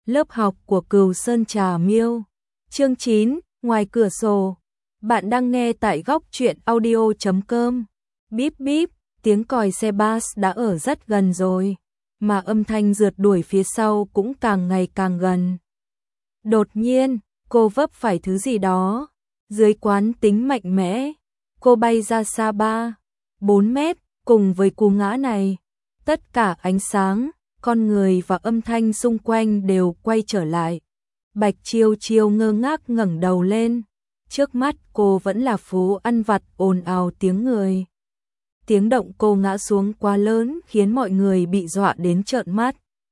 Lớp học của Cừu Sơn Trà Miêu. Chương 9, ngoài cửa sổ. Bạn đang nghe tại góc truyện audio.com. Bíp bíp, tiếng còi xe bus đã ở rất gần rồi, mà âm thanh rượt đuổi phía sau cũng càng ngày càng gần. Đột nhiên, cô vấp phải thứ gì đó. Dưới quán tính mạnh mẽ, cô bay ra xa 3-4 mét. Cùng với cú ngã này, tất cả ánh sáng, con người và âm thanh xung quanh đều quay trở lại. Bạch Chiêu Chiêu ngơ ngác ngẩng đầu lên. Trước mắt cô vẫn là phố ăn vặt ồn ào tiếng người. Tiếng động cô ngã xuống quá lớn khiến mọi người bị dọa đến trợn mắt.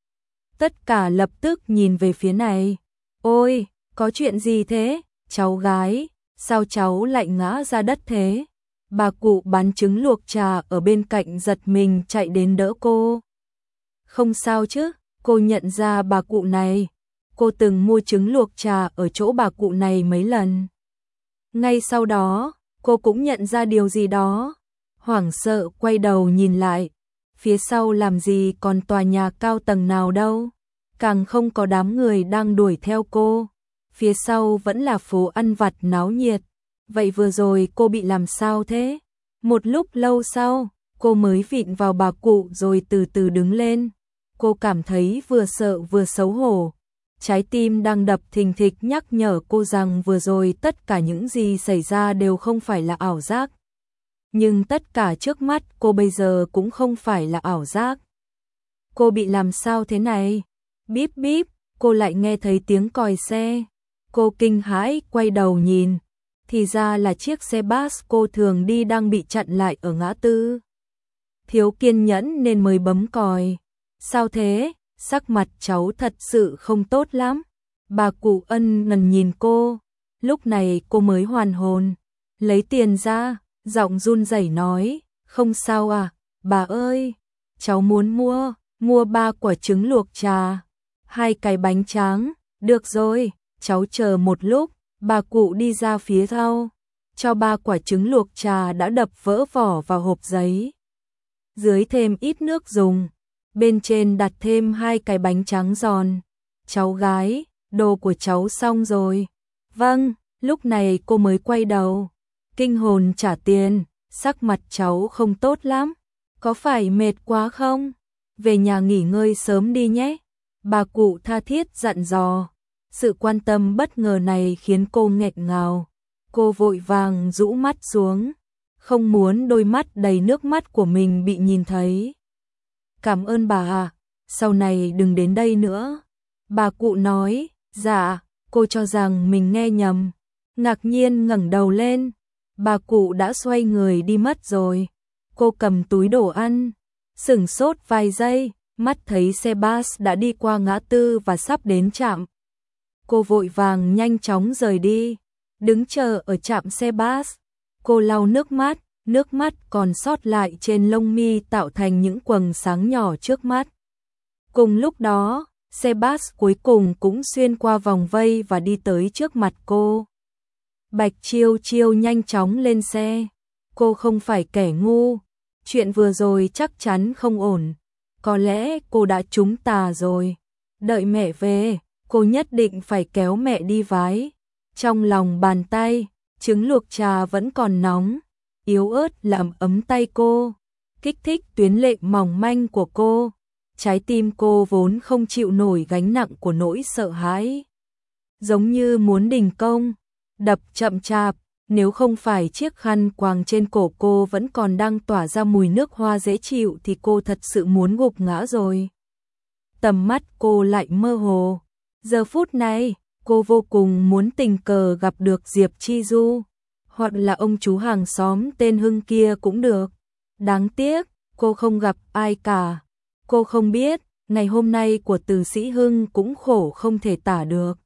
Tất cả lập tức nhìn về phía này. Ôi, có chuyện gì thế? Cháu gái, sao cháu lại ngã ra đất thế? Bà cụ bán trứng luộc trà ở bên cạnh giật mình chạy đến đỡ cô. Không sao chứ, cô nhận ra bà cụ này. Cô từng mua trứng luộc trà ở chỗ bà cụ này mấy lần. Ngay sau đó, cô cũng nhận ra điều gì đó. Hoảng sợ quay đầu nhìn lại. Phía sau làm gì còn tòa nhà cao tầng nào đâu. Càng không có đám người đang đuổi theo cô. Phía sau vẫn là phố ăn vặt náo nhiệt. Vậy vừa rồi cô bị làm sao thế? Một lúc lâu sau, cô mới vịn vào bà cụ rồi từ từ đứng lên. Cô cảm thấy vừa sợ vừa xấu hổ. Trái tim đang đập thình thịch nhắc nhở cô rằng vừa rồi tất cả những gì xảy ra đều không phải là ảo giác. Nhưng tất cả trước mắt cô bây giờ cũng không phải là ảo giác. Cô bị làm sao thế này? Bíp bíp, cô lại nghe thấy tiếng còi xe. Cô kinh hãi quay đầu nhìn. Thì ra là chiếc xe bus cô thường đi đang bị chặn lại ở ngã tư. Thiếu kiên nhẫn nên mới bấm còi. Sao thế? Sắc mặt cháu thật sự không tốt lắm. Bà cụ ân ngần nhìn cô. Lúc này cô mới hoàn hồn. Lấy tiền ra, giọng run rẩy nói. Không sao à, bà ơi. Cháu muốn mua 3 quả trứng luộc trà, 2 cái bánh tráng. Được rồi, cháu chờ một lúc. Bà cụ đi ra phía sau, cho 3 quả trứng luộc trà đã đập vỡ vỏ vào hộp giấy. Dưới thêm ít nước dùng, bên trên đặt thêm 2 cái bánh tráng giòn. Cháu gái, đồ của cháu xong rồi. Vâng, lúc này cô mới quay đầu. Kinh hồn trả tiền, sắc mặt cháu không tốt lắm. Có phải mệt quá không? Về nhà nghỉ ngơi sớm đi nhé. Bà cụ tha thiết dặn dò. Sự quan tâm bất ngờ này khiến cô nghẹn ngào. Cô vội vàng rũ mắt xuống, không muốn đôi mắt đầy nước mắt của mình bị nhìn thấy. Cảm ơn bà ạ, sau này đừng đến đây nữa. Bà cụ nói. Dạ, cô cho rằng mình nghe nhầm. Ngạc nhiên ngẩng đầu lên. Bà cụ đã xoay người đi mất rồi. Cô cầm túi đồ ăn, sửng sốt vài giây, mắt thấy xe bus đã đi qua ngã tư và sắp đến trạm. Cô vội vàng nhanh chóng rời đi, đứng chờ ở trạm xe bus. Cô lau nước mắt còn sót lại trên lông mi tạo thành những quầng sáng nhỏ trước mắt. Cùng lúc đó, xe bus cuối cùng cũng xuyên qua vòng vây và đi tới trước mặt cô. Bạch Chiêu Chiêu nhanh chóng lên xe. Cô không phải kẻ ngu, chuyện vừa rồi chắc chắn không ổn. Có lẽ cô đã trúng tà rồi. Đợi mẹ về, cô nhất định phải kéo mẹ đi vái. Trong lòng bàn tay, trứng luộc trà vẫn còn nóng, yếu ớt làm ấm tay cô, kích thích tuyến lệ mỏng manh của cô. Trái tim cô vốn không chịu nổi gánh nặng của nỗi sợ hãi, giống như muốn đình công, đập chậm chạp. Nếu không phải chiếc khăn quàng trên cổ cô vẫn còn đang tỏa ra mùi nước hoa dễ chịu thì cô thật sự muốn gục ngã rồi. Tầm mắt cô lại mơ hồ. Giờ phút này, cô vô cùng muốn tình cờ gặp được Diệp Chi Du, hoặc là ông chú hàng xóm tên Hưng kia cũng được. Đáng tiếc, cô không gặp ai cả. Cô không biết, ngày hôm nay của Từ Sĩ Hưng cũng khổ không thể tả được.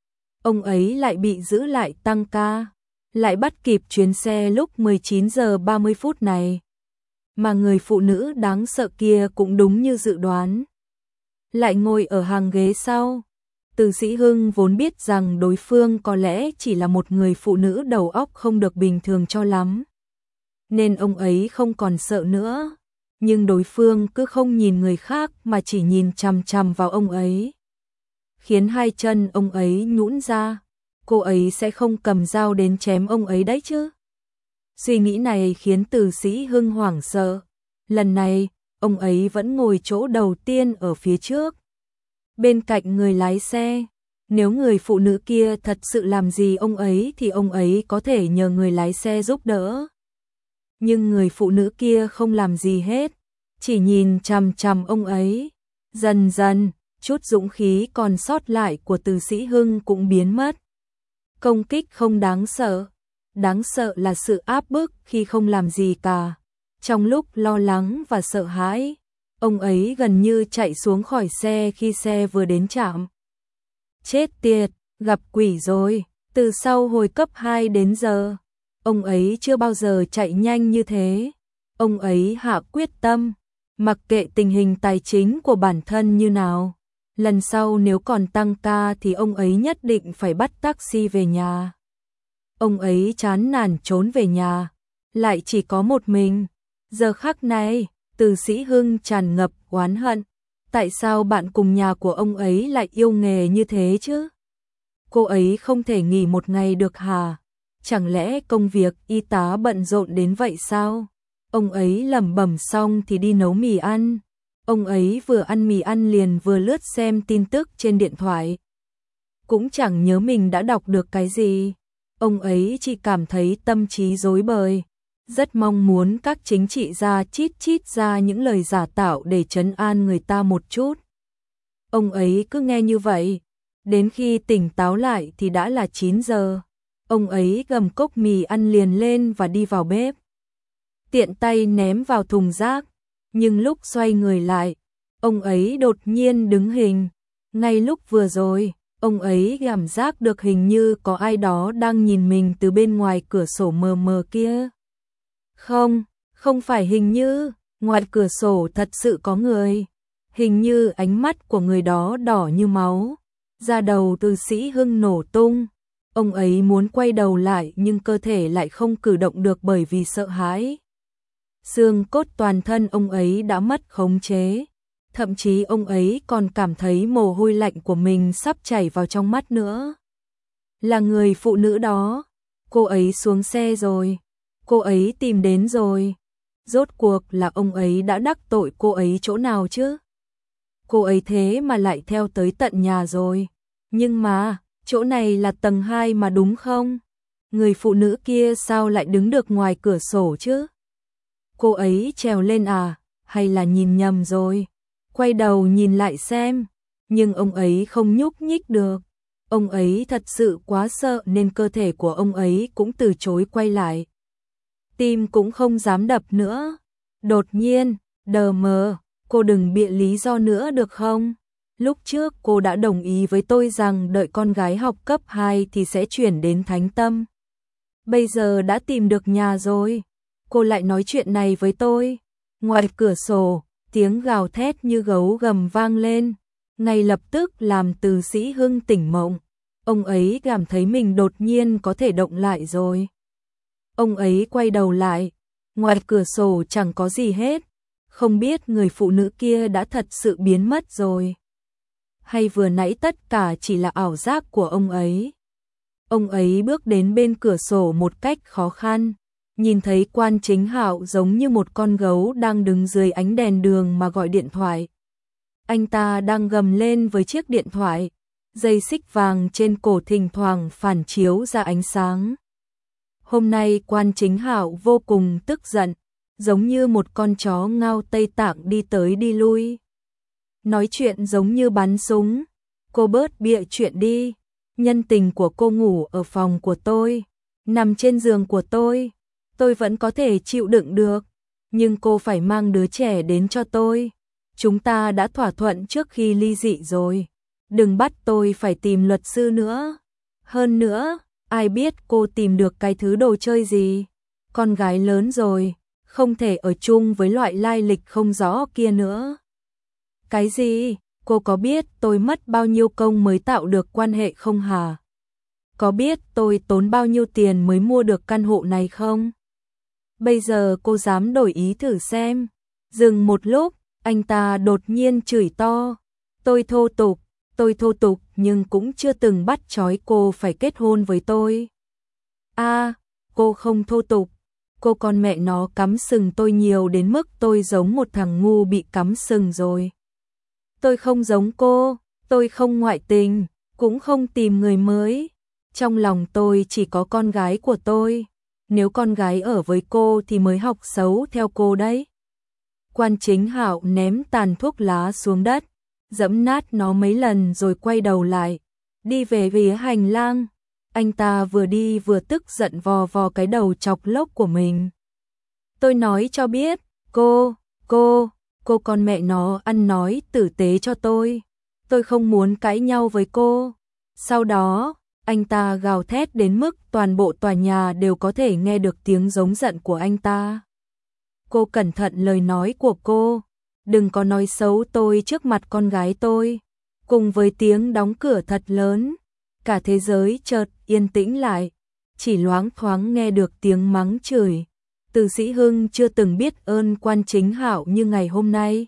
Ông ấy lại bị giữ lại tăng ca, lại bắt kịp chuyến xe lúc 19 giờ 30 phút này. Mà người phụ nữ đáng sợ kia cũng đúng như dự đoán, lại ngồi ở hàng ghế sau. Từ Sĩ Hưng vốn biết rằng đối phương có lẽ chỉ là một người phụ nữ đầu óc không được bình thường cho lắm, nên ông ấy không còn sợ nữa. Nhưng đối phương cứ không nhìn người khác mà chỉ nhìn chằm chằm vào ông ấy. khiến hai chân ông ấy nhũn ra. Cô ấy sẽ không cầm dao đến chém ông ấy đấy chứ? Suy nghĩ này khiến Từ Sĩ Hưng hoảng sợ. Lần này, ông ấy vẫn ngồi chỗ đầu tiên ở phía trước, bên cạnh người lái xe. Nếu người phụ nữ kia thật sự làm gì ông ấy thì ông ấy có thể nhờ người lái xe giúp đỡ. Nhưng người phụ nữ kia không làm gì hết, chỉ nhìn chằm chằm ông ấy. Dần dần, chút dũng khí còn sót lại của Từ Sĩ Hưng cũng biến mất. Công kích không đáng sợ là sự áp bức khi không làm gì cả. Trong lúc lo lắng và sợ hãi, ông ấy gần như chạy xuống khỏi xe khi xe vừa đến trạm. Chết tiệt, gặp quỷ rồi. Từ sau hồi cấp 2 đến giờ, ông ấy chưa bao giờ chạy nhanh như thế. Ông ấy hạ quyết tâm, mặc kệ tình hình tài chính của bản thân như nào, lần sau nếu còn tăng ca thì ông ấy nhất định phải bắt taxi về nhà. Ông ấy chán nản trốn về nhà, lại chỉ có một mình. Giờ khắc này, Từ Sĩ Hưng tràn ngập oán hận. Tại sao bạn cùng nhà của ông ấy lại yêu nghề như thế chứ? Cô ấy không thể nghỉ một ngày được hả? Chẳng lẽ công việc y tá bận rộn đến vậy sao? Ông ấy lẩm bẩm xong thì đi nấu mì ăn. Ông ấy vừa ăn mì ăn liền vừa lướt xem tin tức trên điện thoại. Cũng chẳng nhớ mình đã đọc được cái gì. Ông ấy chỉ cảm thấy tâm trí rối bời, rất mong muốn các chính trị gia chít ra những lời giả tạo để trấn an người ta một chút. Ông ấy cứ nghe như vậy, đến khi tỉnh táo lại thì đã là 9 giờ. Ông ấy gầm cốc mì ăn liền lên và đi vào bếp. Tiện tay ném vào thùng rác, nhưng lúc xoay người lại, ông ấy đột nhiên đứng hình. Ngay lúc vừa rồi, ông ấy cảm giác được hình như có ai đó đang nhìn mình từ bên ngoài cửa sổ mờ mờ kia. Không phải hình như, ngoài cửa sổ thật sự có người. Hình như ánh mắt của người đó đỏ như máu. Da đầu Từ Sĩ Hưng nổ tung. Ông ấy muốn quay đầu lại nhưng cơ thể lại không cử động được bởi vì sợ hãi. Xương cốt toàn thân ông ấy đã mất khống chế. Thậm chí ông ấy còn cảm thấy mồ hôi lạnh của mình sắp chảy vào trong mắt nữa. Là người phụ nữ đó. Cô ấy xuống xe rồi. Cô ấy tìm đến rồi. Rốt cuộc là ông ấy đã đắc tội cô ấy chỗ nào chứ? Cô ấy thế mà lại theo tới tận nhà rồi. Nhưng mà, chỗ này là tầng 2 mà đúng không? Người phụ nữ kia sao lại đứng được ngoài cửa sổ chứ? Cô ấy trèo lên à? Hay là nhìn nhầm rồi? Quay đầu nhìn lại xem. Nhưng ông ấy không nhúc nhích được. Ông ấy thật sự quá sợ nên cơ thể của ông ấy cũng từ chối quay lại. Tim cũng không dám đập nữa. Đột nhiên, đờ mờ, cô đừng bịa lý do nữa được không? Lúc trước cô đã đồng ý với tôi rằng đợi con gái học cấp 2 thì sẽ chuyển đến Thánh Tâm. Bây giờ đã tìm được nhà rồi. Cô lại nói chuyện này với tôi. Ngoài cửa sổ, tiếng gào thét như gấu gầm vang lên. Ngay lập tức làm Từ Sĩ Hưng tỉnh mộng. Ông ấy cảm thấy mình đột nhiên có thể động lại rồi. Ông ấy quay đầu lại. Ngoài cửa sổ chẳng có gì hết. Không biết người phụ nữ kia đã thật sự biến mất rồi. Hay vừa nãy tất cả chỉ là ảo giác của ông ấy. Ông ấy bước đến bên cửa sổ một cách khó khăn. Nhìn thấy Quan Chính Hạo giống như một con gấu đang đứng dưới ánh đèn đường mà gọi điện thoại. Anh ta đang gầm lên với chiếc điện thoại. Dây xích vàng trên cổ thỉnh thoảng phản chiếu ra ánh sáng. Hôm nay Quan Chính Hạo vô cùng tức giận, giống như một con chó ngao Tây Tạng đi tới đi lui. Nói chuyện giống như bắn súng. Cô bớt bịa chuyện đi. Nhân tình của cô ngủ ở phòng của tôi, nằm trên giường của tôi vẫn có thể chịu đựng được. Nhưng cô phải mang đứa trẻ đến cho tôi. Chúng ta đã thỏa thuận trước khi ly dị rồi. Đừng bắt tôi phải tìm luật sư nữa. Hơn nữa, ai biết cô tìm được cái thứ đồ chơi gì. Con gái lớn rồi, không thể ở chung với loại lai lịch không rõ kia nữa. Cái gì? Cô có biết tôi mất bao nhiêu công mới tạo được quan hệ không hả? Có biết tôi tốn bao nhiêu tiền mới mua được căn hộ này không? Bây giờ cô dám đổi ý thử xem. Dừng một lúc, anh ta đột nhiên chửi to. Tôi thô tục, Tôi thô tục nhưng cũng chưa từng bắt trói cô phải kết hôn với tôi. Cô không thô tục. Cô con mẹ nó cắm sừng tôi nhiều đến mức tôi giống một thằng ngu bị cắm sừng rồi. Tôi không giống cô, tôi không ngoại tình, cũng không tìm người mới. Trong lòng tôi chỉ có con gái của tôi. Nếu con gái ở với cô thì mới học xấu theo cô đấy. Quan Chính Hạo ném tàn thuốc lá xuống đất, dẫm nát nó mấy lần rồi quay đầu lại, đi về phía hành lang. Anh ta vừa đi vừa tức giận vò vò cái đầu chọc lốc của mình. Tôi nói cho biết, cô con mẹ nó ăn nói tử tế cho tôi. Tôi không muốn cãi nhau với cô. Sau đó, anh ta gào thét đến mức toàn bộ tòa nhà đều có thể nghe được tiếng giống giận của anh ta. Cô cẩn thận lời nói của cô, đừng có nói xấu tôi trước mặt con gái tôi. Cùng với tiếng đóng cửa thật lớn, cả thế giới chợt yên tĩnh lại, chỉ loáng thoáng nghe được tiếng mắng chửi. Từ Sĩ Hưng chưa từng biết ơn Quan Chính Hạo như ngày hôm nay.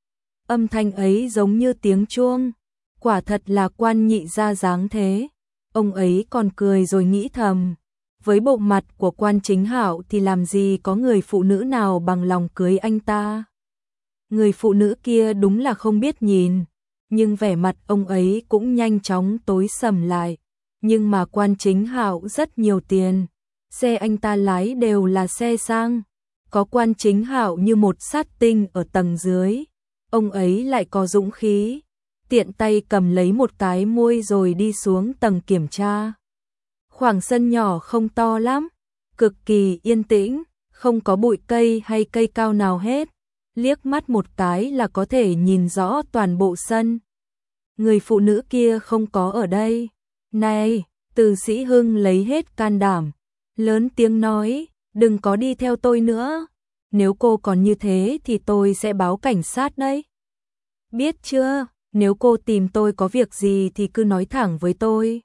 Âm thanh ấy giống như tiếng chuông, quả thật là Quan nhị gia dáng thế. Ông ấy còn cười rồi nghĩ thầm, với bộ mặt của Quan Chính Hạo thì làm gì có người phụ nữ nào bằng lòng cưới anh ta. Người phụ nữ kia đúng là không biết nhìn, nhưng vẻ mặt ông ấy cũng nhanh chóng tối sầm lại. Nhưng mà Quan Chính Hạo rất nhiều tiền, xe anh ta lái đều là xe sang. Có Quan Chính Hạo như một sát tinh ở tầng dưới, ông ấy lại có dũng khí, tiện tay cầm lấy một cái muôi rồi đi xuống tầng kiểm tra. Khoảng sân nhỏ không to lắm, cực kỳ yên tĩnh, không có bụi cây hay cây cao nào hết. Liếc mắt một cái là có thể nhìn rõ toàn bộ sân. Người phụ nữ kia không có ở đây. Này, Từ Sĩ Hưng lấy hết can đảm, lớn tiếng nói, đừng có đi theo tôi nữa. Nếu cô còn như thế thì tôi sẽ báo cảnh sát đấy. Biết chưa, nếu cô tìm tôi có việc gì thì cứ nói thẳng với tôi.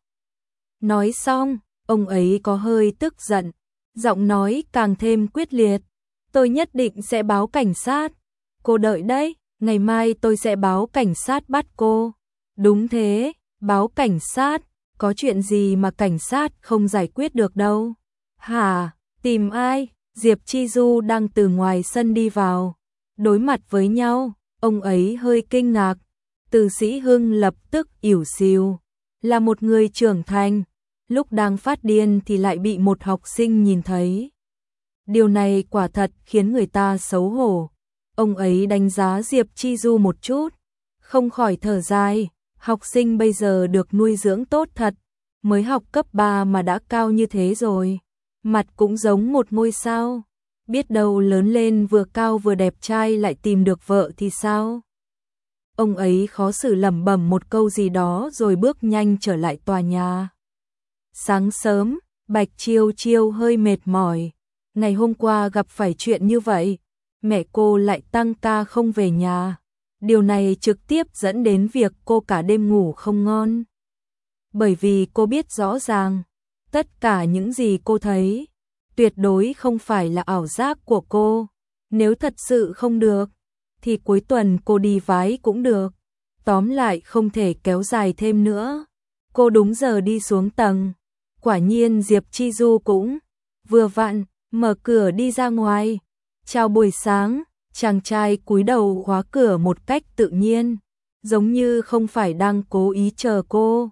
Nói xong, ông ấy có hơi tức giận, giọng nói càng thêm quyết liệt. Tôi nhất định sẽ báo cảnh sát. Cô đợi đấy, ngày mai tôi sẽ báo cảnh sát bắt cô. Đúng thế, báo cảnh sát, có chuyện gì mà cảnh sát không giải quyết được đâu. Hả, tìm ai? Diệp Chi Du đang từ ngoài sân đi vào. Đối mặt với nhau, ông ấy hơi kinh ngạc. Từ Sĩ Hưng lập tức ỉu xìu, là một người trưởng thành, lúc đang phát điên thì lại bị một học sinh nhìn thấy. Điều này quả thật khiến người ta xấu hổ. Ông ấy đánh giá Diệp Chi Du một chút, không khỏi thở dài, học sinh bây giờ được nuôi dưỡng tốt thật, mới học cấp 3 mà đã cao như thế rồi, mặt cũng giống một ngôi sao, biết đâu lớn lên vừa cao vừa đẹp trai lại tìm được vợ thì sao? Ông ấy khó xử lẩm bẩm một câu gì đó rồi bước nhanh trở lại tòa nhà. Sáng sớm, Bạch Chiêu Chiêu hơi mệt mỏi, ngày hôm qua gặp phải chuyện như vậy, mẹ cô lại tăng ca không về nhà. Điều này trực tiếp dẫn đến việc cô cả đêm ngủ không ngon. Bởi vì cô biết rõ ràng, tất cả những gì cô thấy, tuyệt đối không phải là ảo giác của cô. Nếu thật sự không được, thì cuối tuần cô đi vái cũng được. Tóm lại không thể kéo dài thêm nữa. Cô đúng giờ đi xuống tầng. Quả nhiên Diệp Chi Du cũng vừa vặn mở cửa đi ra ngoài. Chào buổi sáng, chàng trai cúi đầu khóa cửa một cách tự nhiên, giống như không phải đang cố ý chờ cô.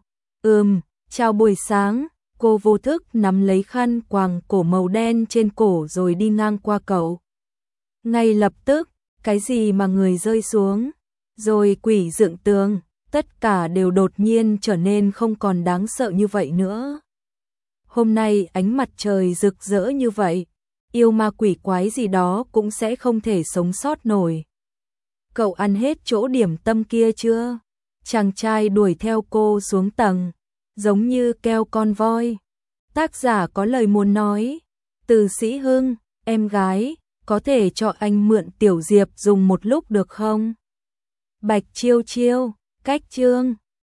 Chào buổi sáng, cô vô thức nắm lấy khăn quàng cổ màu đen trên cổ rồi đi ngang qua cậu. Ngay lập tức, cái gì mà người rơi xuống, rồi quỷ dựng tường, tất cả đều đột nhiên trở nên không còn đáng sợ như vậy nữa. Hôm nay ánh mặt trời rực rỡ như vậy, yêu ma quỷ quái gì đó cũng sẽ không thể sống sót nổi. Cậu ăn hết chỗ điểm tâm kia chưa? Chàng trai đuổi theo cô xuống tầng, giống như keo con voi. Tác giả có lời muốn nói, Từ Sĩ Hưng, em gái, có thể cho anh mượn Tiểu Diệp dùng một lúc được không? Bạch Chiêu Chiêu, cách chương.